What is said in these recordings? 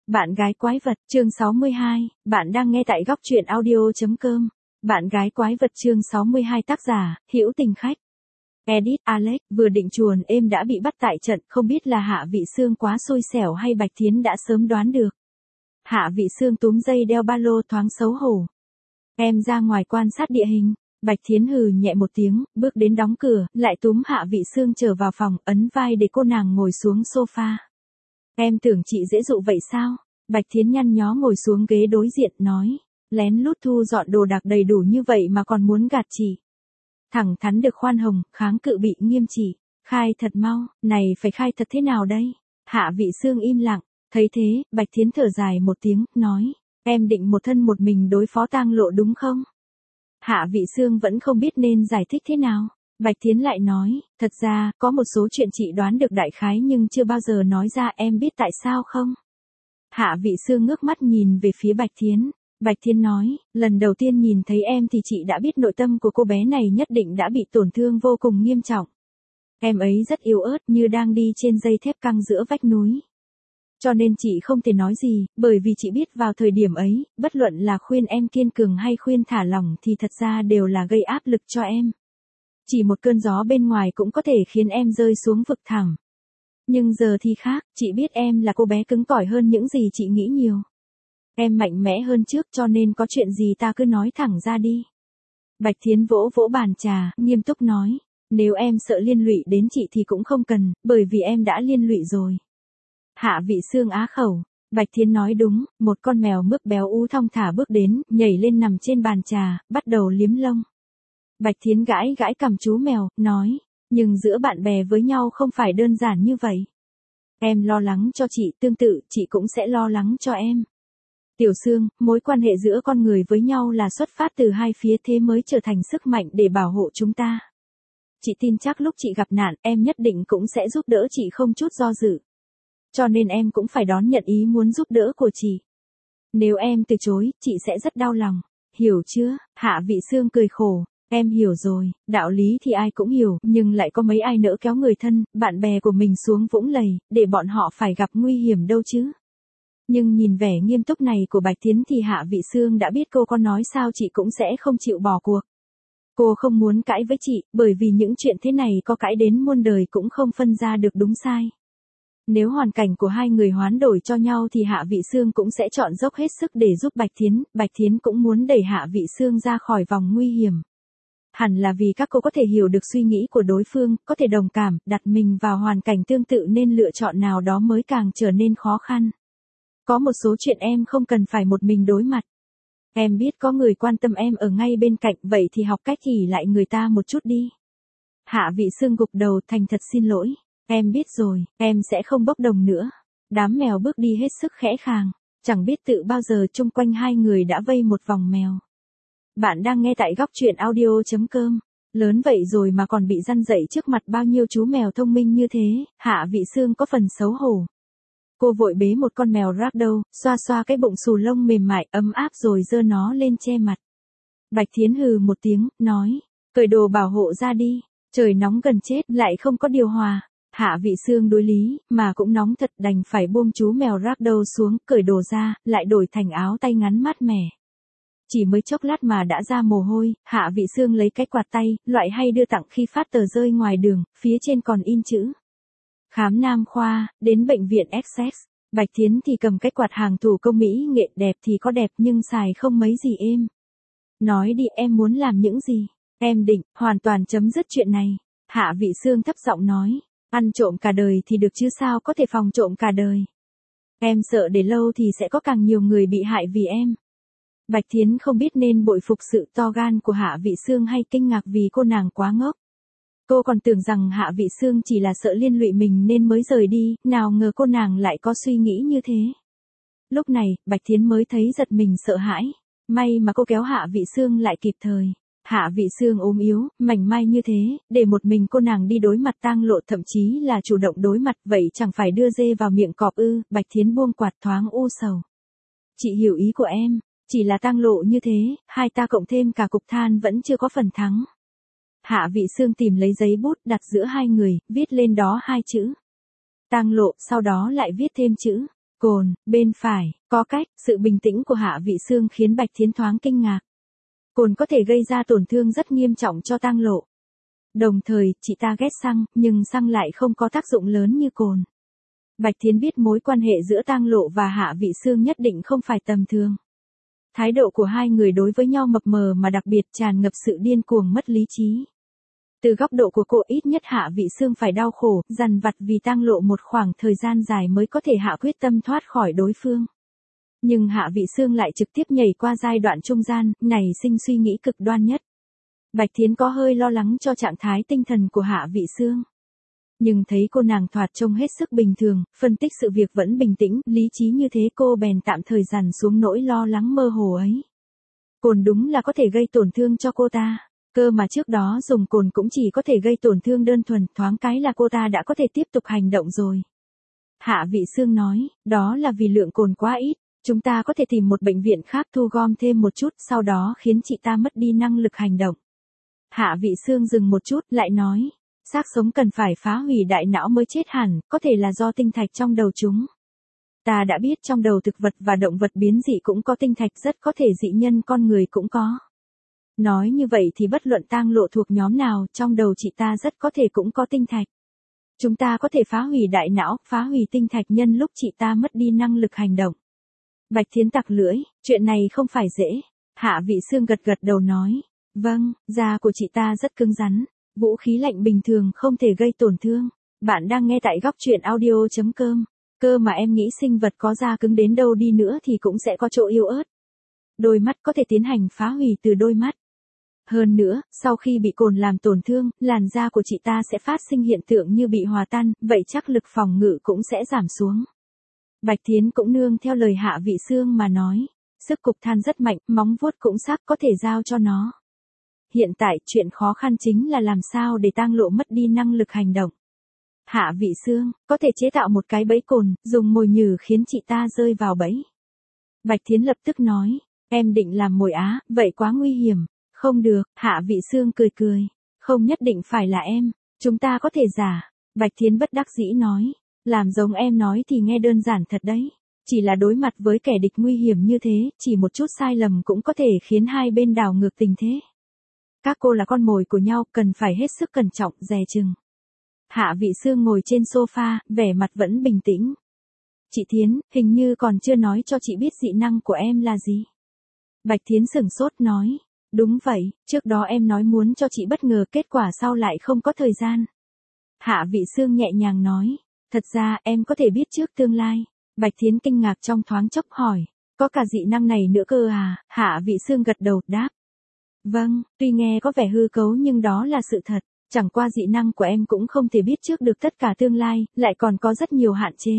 Bạn gái quái vật, chương 62, bạn đang nghe tại góc truyện audio.com. Bạn gái quái vật chương 62 tác giả, Hữu Tình Khách. Edit Alex, vừa định chuồn êm đã bị bắt tại trận, không biết là Hạ Vị Sương quá xui xẻo hay Bạch Thiến đã sớm đoán được. Hạ Vị Sương túm dây đeo ba lô thoáng xấu hổ. Em ra ngoài quan sát địa hình. Bạch Thiến hừ nhẹ một tiếng, bước đến đóng cửa, lại túm Hạ Vị Sương trở vào phòng, ấn vai để cô nàng ngồi xuống sofa. Em tưởng chị dễ dụ vậy sao? Bạch Thiến nhăn nhó ngồi xuống ghế đối diện, nói. Lén lút thu dọn đồ đạc đầy đủ như vậy mà còn muốn gạt chị. Thẳng thắn được khoan hồng, kháng cự bị nghiêm trị. Khai thật mau, này phải khai thật thế nào đây? Hạ Vị Sương im lặng, thấy thế, Bạch Thiến thở dài một tiếng, nói. Em định một thân một mình đối phó Tang Lộ đúng không? Hạ Vị Sương vẫn không biết nên giải thích thế nào. Bạch Thiến lại nói, thật ra, có một số chuyện chị đoán được đại khái nhưng chưa bao giờ nói ra, em biết tại sao không? Hạ Vị Sương ngước mắt nhìn về phía Bạch Thiến. Bạch Thiến nói, lần đầu tiên nhìn thấy em thì chị đã biết nội tâm của cô bé này nhất định đã bị tổn thương vô cùng nghiêm trọng. Em ấy rất yếu ớt như đang đi trên dây thép căng giữa vách núi. Cho nên chị không thể nói gì, bởi vì chị biết vào thời điểm ấy, bất luận là khuyên em kiên cường hay khuyên thả lỏng thì thật ra đều là gây áp lực cho em. Chỉ một cơn gió bên ngoài cũng có thể khiến em rơi xuống vực thẳm. Nhưng giờ thì khác, chị biết em là cô bé cứng cỏi hơn những gì chị nghĩ nhiều. Em mạnh mẽ hơn trước cho nên có chuyện gì ta cứ nói thẳng ra đi. Bạch Thiến vỗ vỗ bàn trà, nghiêm túc nói. Nếu em sợ liên lụy đến chị thì cũng không cần, bởi vì em đã liên lụy rồi. Hạ Vị Sương á khẩu. Bạch Thiến nói đúng, một con mèo mướp béo ú thong thả bước đến, nhảy lên nằm trên bàn trà, bắt đầu liếm lông. Bạch Thiến gãi gãi cằm chú mèo, nói, nhưng giữa bạn bè với nhau không phải đơn giản như vậy. Em lo lắng cho chị, tương tự, chị cũng sẽ lo lắng cho em. Tiểu Sương, mối quan hệ giữa con người với nhau là xuất phát từ hai phía thế mới trở thành sức mạnh để bảo hộ chúng ta. Chị tin chắc lúc chị gặp nạn, em nhất định cũng sẽ giúp đỡ chị không chút do dự. Cho nên em cũng phải đón nhận ý muốn giúp đỡ của chị. Nếu em từ chối, chị sẽ rất đau lòng. Hiểu chưa? Hạ Vị Sương cười khổ. Em hiểu rồi, đạo lý thì ai cũng hiểu, nhưng lại có mấy ai nỡ kéo người thân, bạn bè của mình xuống vũng lầy, để bọn họ phải gặp nguy hiểm đâu chứ. Nhưng nhìn vẻ nghiêm túc này của Bạch Thiến thì Hạ Vị Sương đã biết cô có nói sao chị cũng sẽ không chịu bỏ cuộc. Cô không muốn cãi với chị, bởi vì những chuyện thế này có cãi đến muôn đời cũng không phân ra được đúng sai. Nếu hoàn cảnh của hai người hoán đổi cho nhau thì Hạ Vị Sương cũng sẽ chọn dốc hết sức để giúp Bạch Thiến cũng muốn đẩy Hạ Vị Sương ra khỏi vòng nguy hiểm. Hẳn là vì các cô có thể hiểu được suy nghĩ của đối phương, có thể đồng cảm, đặt mình vào hoàn cảnh tương tự nên lựa chọn nào đó mới càng trở nên khó khăn. Có một số chuyện em không cần phải một mình đối mặt. Em biết có người quan tâm em ở ngay bên cạnh, vậy thì học cách ỷ lại người ta một chút đi. Hạ Vị Sương gục đầu thành thật xin lỗi. Em biết rồi, em sẽ không bốc đồng nữa. Đám mèo bước đi hết sức khẽ khàng. Chẳng biết tự bao giờ chung quanh hai người đã vây một vòng mèo. Bạn đang nghe tại góc truyện audio.com. Lớn vậy rồi mà còn bị răn dậy trước mặt bao nhiêu chú mèo thông minh như thế, Hạ Vị Sương có phần xấu hổ. Cô vội bế một con mèo ragdoll, xoa xoa cái bụng xù lông mềm mại ấm áp rồi giơ nó lên che mặt. Bạch Thiến hừ một tiếng, nói, cởi đồ bảo hộ ra đi, trời nóng gần chết lại không có điều hòa. Hạ Vị Sương đối lý, mà cũng nóng thật đành phải buông chú mèo ragdoll xuống, cởi đồ ra, lại đổi thành áo tay ngắn mát mẻ. Chỉ mới chốc lát mà đã ra mồ hôi, Hạ Vị Sương lấy cái quạt tay, loại hay đưa tặng khi phát tờ rơi ngoài đường, phía trên còn in chữ. Khám nam khoa, đến bệnh viện Essex. Bạch Thiến thì cầm cái quạt hàng thủ công mỹ nghệ, đẹp thì có đẹp nhưng xài không mấy gì êm. Nói đi, em muốn làm những gì? Em định, hoàn toàn chấm dứt chuyện này. Hạ Vị Sương thấp giọng nói, ăn trộm cả đời thì được chứ sao có thể phòng trộm cả đời. Em sợ để lâu thì sẽ có càng nhiều người bị hại vì em. Bạch Thiến không biết nên bội phục sự to gan của Hạ Vị Sương hay kinh ngạc vì cô nàng quá ngốc. Cô còn tưởng rằng Hạ Vị Sương chỉ là sợ liên lụy mình nên mới rời đi, nào ngờ cô nàng lại có suy nghĩ như thế. Lúc này, Bạch Thiến mới thấy giật mình sợ hãi. May mà cô kéo Hạ Vị Sương lại kịp thời. Hạ Vị Sương ốm yếu, mảnh mai như thế, để một mình cô nàng đi đối mặt Tang Lộ, thậm chí là chủ động đối mặt, vậy chẳng phải đưa dê vào miệng cọp ư? Bạch Thiến buông quạt thoáng u sầu. Chị hiểu ý của em. Chỉ là Tang Lộ như thế, hai ta cộng thêm cả cục than vẫn chưa có phần thắng. Hạ Vị Sương tìm lấy giấy bút đặt giữa hai người, viết lên đó hai chữ. Tang Lộ, sau đó lại viết thêm chữ. Cồn, bên phải, có cách, sự bình tĩnh của Hạ Vị Xương khiến Bạch Thiến thoáng kinh ngạc. Cồn có thể gây ra tổn thương rất nghiêm trọng cho tang lộ. Đồng thời, chị ta ghét xăng, nhưng xăng lại không có tác dụng lớn như cồn. Bạch Thiến biết mối quan hệ giữa tang lộ và Hạ Vị Xương nhất định không phải tầm thường. Thái độ của hai người đối với nhau mập mờ mà đặc biệt tràn ngập sự điên cuồng mất lý trí. Từ góc độ của cô ít nhất Hạ Vị Xương phải đau khổ, dằn vặt vì tang lộ một khoảng thời gian dài mới có thể hạ quyết tâm thoát khỏi đối phương. Nhưng Hạ Vị Xương lại trực tiếp nhảy qua giai đoạn trung gian, nảy sinh suy nghĩ cực đoan nhất. Bạch Thiến có hơi lo lắng cho trạng thái tinh thần của Hạ Vị Xương. Nhưng thấy cô nàng thoạt trông hết sức bình thường, phân tích sự việc vẫn bình tĩnh, lý trí như thế cô bèn tạm thời dằn xuống nỗi lo lắng mơ hồ ấy. Cồn đúng là có thể gây tổn thương cho cô ta. Cơ mà trước đó dùng cồn cũng chỉ có thể gây tổn thương đơn thuần, thoáng cái là cô ta đã có thể tiếp tục hành động rồi. Hạ Vị Xương nói, đó là vì lượng cồn quá ít, chúng ta có thể tìm một bệnh viện khác thu gom thêm một chút, sau đó khiến chị ta mất đi năng lực hành động. Hạ Vị Xương dừng một chút, lại nói, xác sống cần phải phá hủy đại não mới chết hẳn, có thể là do tinh thạch trong đầu chúng. Ta đã biết trong đầu thực vật và động vật biến dị cũng có tinh thạch, rất có thể dị nhân con người cũng có. Nói như vậy thì bất luận tang lộ thuộc nhóm nào, trong đầu chị ta rất có thể cũng có tinh thạch. Chúng ta có thể phá hủy đại não, phá hủy tinh thạch nhân lúc chị ta mất đi năng lực hành động. Bạch Thiến tặc lưỡi, chuyện này không phải dễ. Hạ Vị Xương gật gật đầu nói, vâng, da của chị ta rất cứng rắn, vũ khí lạnh bình thường không thể gây tổn thương. Bạn đang nghe tại góc truyện audio.com. Cơ mà em nghĩ sinh vật có da cứng đến đâu đi nữa thì cũng sẽ có chỗ yếu ớt. Đôi mắt có thể tiến hành phá hủy từ đôi mắt. Hơn nữa, sau khi bị cồn làm tổn thương, làn da của chị ta sẽ phát sinh hiện tượng như bị hòa tan, vậy chắc lực phòng ngự cũng sẽ giảm xuống. Bạch Thiến cũng nương theo lời Hạ Vị Xương mà nói, sức cục than rất mạnh, móng vuốt cũng sắc, có thể giao cho nó. Hiện tại, chuyện khó khăn chính là làm sao để tang lộ mất đi năng lực hành động. Hạ Vị Xương, có thể chế tạo một cái bẫy cồn, dùng mồi nhử khiến chị ta rơi vào bẫy. Bạch Thiến lập tức nói, em định làm mồi á, vậy quá nguy hiểm. Không được, Hạ Vị Xương cười cười. Không nhất định phải là em, chúng ta có thể giả. Bạch Thiến bất đắc dĩ nói, làm giống em nói thì nghe đơn giản thật đấy. Chỉ là đối mặt với kẻ địch nguy hiểm như thế, chỉ một chút sai lầm cũng có thể khiến hai bên đảo ngược tình thế. Các cô là con mồi của nhau, cần phải hết sức cẩn trọng, dè chừng. Hạ Vị Xương ngồi trên sofa, vẻ mặt vẫn bình tĩnh. Chị Thiến, hình như còn chưa nói cho chị biết dị năng của em là gì. Bạch Thiến sửng sốt nói. Đúng vậy, trước đó em nói muốn cho chị bất ngờ, kết quả sau lại không có thời gian. Hạ Vị Xương nhẹ nhàng nói, thật ra em có thể biết trước tương lai. Bạch Thiến kinh ngạc trong thoáng chốc hỏi, có cả dị năng này nữa cơ à? Hạ Vị Xương gật đầu, đáp. Vâng, tuy nghe có vẻ hư cấu nhưng đó là sự thật, chẳng qua dị năng của em cũng không thể biết trước được tất cả tương lai, lại còn có rất nhiều hạn chế.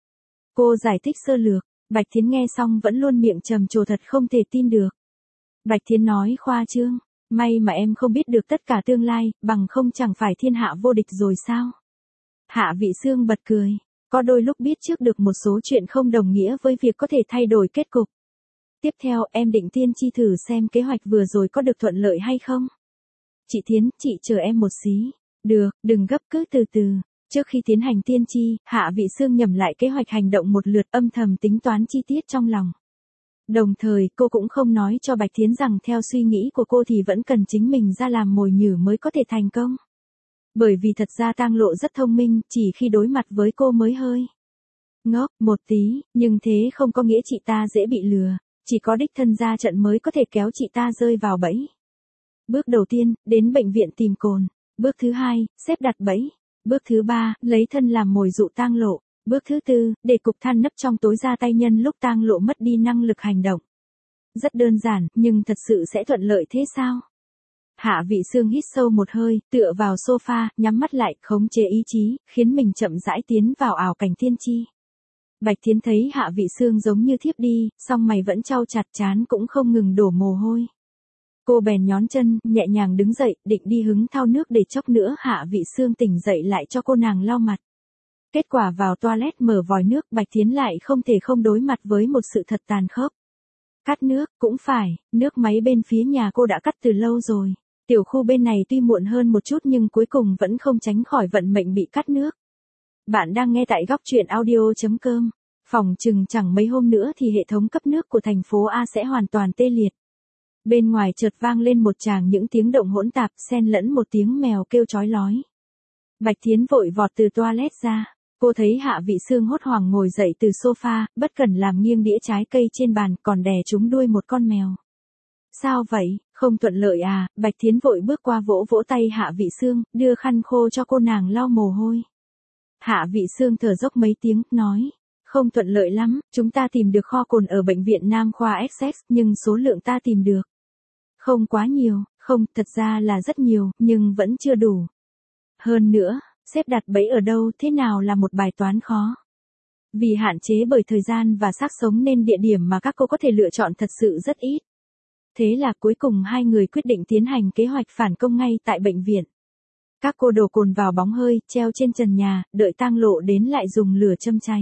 Cô giải thích sơ lược, Bạch Thiến nghe xong vẫn luôn miệng trầm trồ thật không thể tin được. Bạch Thiến nói khoa trương, may mà em không biết được tất cả tương lai, bằng không chẳng phải thiên hạ vô địch rồi sao? Hạ Vị Xương bật cười, có đôi lúc biết trước được một số chuyện không đồng nghĩa với việc có thể thay đổi kết cục. Tiếp theo em định tiên tri thử xem kế hoạch vừa rồi có được thuận lợi hay không? Chị Thiến, chị chờ em một xí. Được, đừng gấp, cứ từ từ. Trước khi tiến hành tiên tri, Hạ Vị Xương nhẩm lại kế hoạch hành động một lượt, âm thầm tính toán chi tiết trong lòng. Đồng thời, cô cũng không nói cho Bạch Thiến rằng theo suy nghĩ của cô thì vẫn cần chính mình ra làm mồi nhử mới có thể thành công. Bởi vì thật ra tang lộ rất thông minh, chỉ khi đối mặt với cô mới hơi ngốc một tí, nhưng thế không có nghĩa chị ta dễ bị lừa, chỉ có đích thân ra trận mới có thể kéo chị ta rơi vào bẫy. Bước đầu tiên, đến bệnh viện tìm cồn. Bước thứ hai, xếp đặt bẫy. Bước thứ ba, lấy thân làm mồi dụ tang lộ. Bước thứ tư, để cục than nấp trong tối ra tay nhân lúc tang lộ mất đi năng lực hành động. Rất đơn giản, nhưng thật sự sẽ thuận lợi thế sao? Hạ Vị Xương hít sâu một hơi, tựa vào sofa, nhắm mắt lại, khống chế ý chí, khiến mình chậm rãi tiến vào ảo cảnh tiên tri. Bạch Thiến thấy Hạ Vị Xương giống như thiếp đi, song mày vẫn chau chặt, trán cũng không ngừng đổ mồ hôi. Cô bèn nhón chân, nhẹ nhàng đứng dậy, định đi hứng thao nước để chốc nữa Hạ Vị Xương tỉnh dậy lại cho cô nàng lau mặt. Kết quả vào toilet mở vòi nước, Bạch Thiến lại không thể không đối mặt với một sự thật tàn khốc. Cắt nước, cũng phải, nước máy bên phía nhà cô đã cắt từ lâu rồi. Tiểu khu bên này tuy muộn hơn một chút nhưng cuối cùng vẫn không tránh khỏi vận mệnh bị cắt nước. Bạn đang nghe tại góc truyện audio.com. Phỏng chừng chẳng mấy hôm nữa thì hệ thống cấp nước của thành phố A sẽ hoàn toàn tê liệt. Bên ngoài chợt vang lên một tràng những tiếng động hỗn tạp, xen lẫn một tiếng mèo kêu chói lói. Bạch Thiến vội vọt từ toilet ra. Cô thấy Hạ Vị Sương hốt hoảng ngồi dậy từ sofa, bất cẩn làm nghiêng đĩa trái cây trên bàn, còn đè trúng đuôi một con mèo. Sao vậy, không thuận lợi à? Bạch Thiến vội bước qua vỗ vỗ tay Hạ Vị Sương, đưa khăn khô cho cô nàng lau mồ hôi. Hạ Vị Sương thở dốc mấy tiếng, nói. Không thuận lợi lắm, chúng ta tìm được kho cồn ở bệnh viện Nam khoa Essex, nhưng số lượng ta tìm được không quá nhiều, không, thật ra là rất nhiều, nhưng vẫn chưa đủ. Hơn nữa, xếp đặt bẫy ở đâu thế nào là một bài toán khó. Vì hạn chế bởi thời gian và xác sống nên địa điểm mà các cô có thể lựa chọn thật sự rất ít. Thế là cuối cùng hai người quyết định tiến hành kế hoạch phản công ngay tại bệnh viện. Các cô đổ cồn vào bóng hơi, treo trên trần nhà, đợi tang lộ đến lại dùng lửa châm cháy.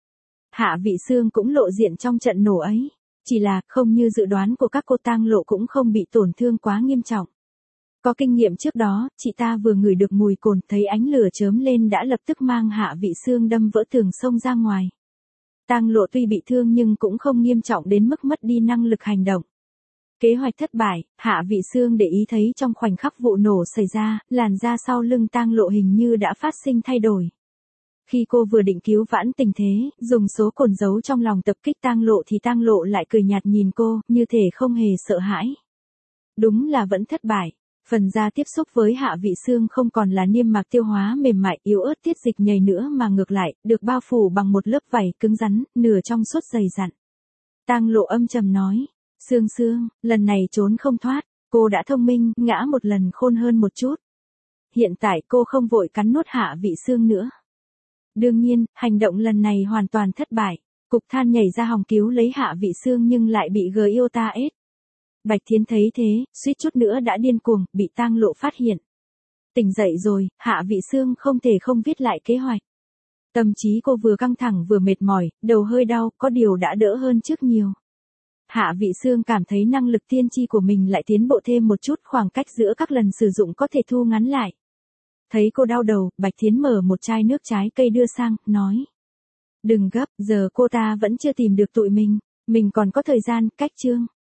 Hạ Vị Sương cũng lộ diện trong trận nổ ấy. Chỉ là, không như dự đoán của các cô, tang lộ cũng không bị tổn thương quá nghiêm trọng. Có kinh nghiệm trước đó, chị ta vừa ngửi được mùi cồn, thấy ánh lửa chớm lên đã lập tức mang Hạ Vị Sương đâm vỡ tường xông ra ngoài. Tang lộ tuy bị thương nhưng cũng không nghiêm trọng đến mức mất đi năng lực hành động. Kế hoạch thất bại, Hạ Vị Sương để ý thấy trong khoảnh khắc vụ nổ xảy ra, làn da sau lưng tang lộ hình như đã phát sinh thay đổi. Khi cô vừa định cứu vãn tình thế, dùng số cồn giấu trong lòng tập kích tang lộ thì tang lộ lại cười nhạt nhìn cô, như thể không hề sợ hãi. Đúng là vẫn thất bại. Phần da tiếp xúc với Hạ Vị Sương không còn là niêm mạc tiêu hóa mềm mại yếu ớt tiết dịch nhầy nữa mà ngược lại, được bao phủ bằng một lớp vảy cứng rắn, nửa trong suốt dày dặn. Tang lộ âm trầm nói, Sương Sương, lần này trốn không thoát, cô đã thông minh, ngã một lần khôn hơn một chút. Hiện tại cô không vội cắn nuốt Hạ Vị Sương nữa. Đương nhiên, hành động lần này hoàn toàn thất bại. Cục than nhảy ra hòng cứu lấy Hạ Vị Sương nhưng lại bị Giota ết. Bạch Thiến thấy thế, suýt chút nữa đã điên cuồng, bị tang lộ phát hiện. Tỉnh dậy rồi, Hạ Vị Sương không thể không viết lại kế hoạch. Tâm trí cô vừa căng thẳng vừa mệt mỏi, đầu hơi đau, có điều đã đỡ hơn trước nhiều. Hạ Vị Sương cảm thấy năng lực tiên tri của mình lại tiến bộ thêm một chút, khoảng cách giữa các lần sử dụng có thể thu ngắn lại. Thấy cô đau đầu, Bạch Thiến mở một chai nước trái cây đưa sang, nói. Đừng gấp, giờ cô ta vẫn chưa tìm được tụi mình còn có thời gian, cách chương.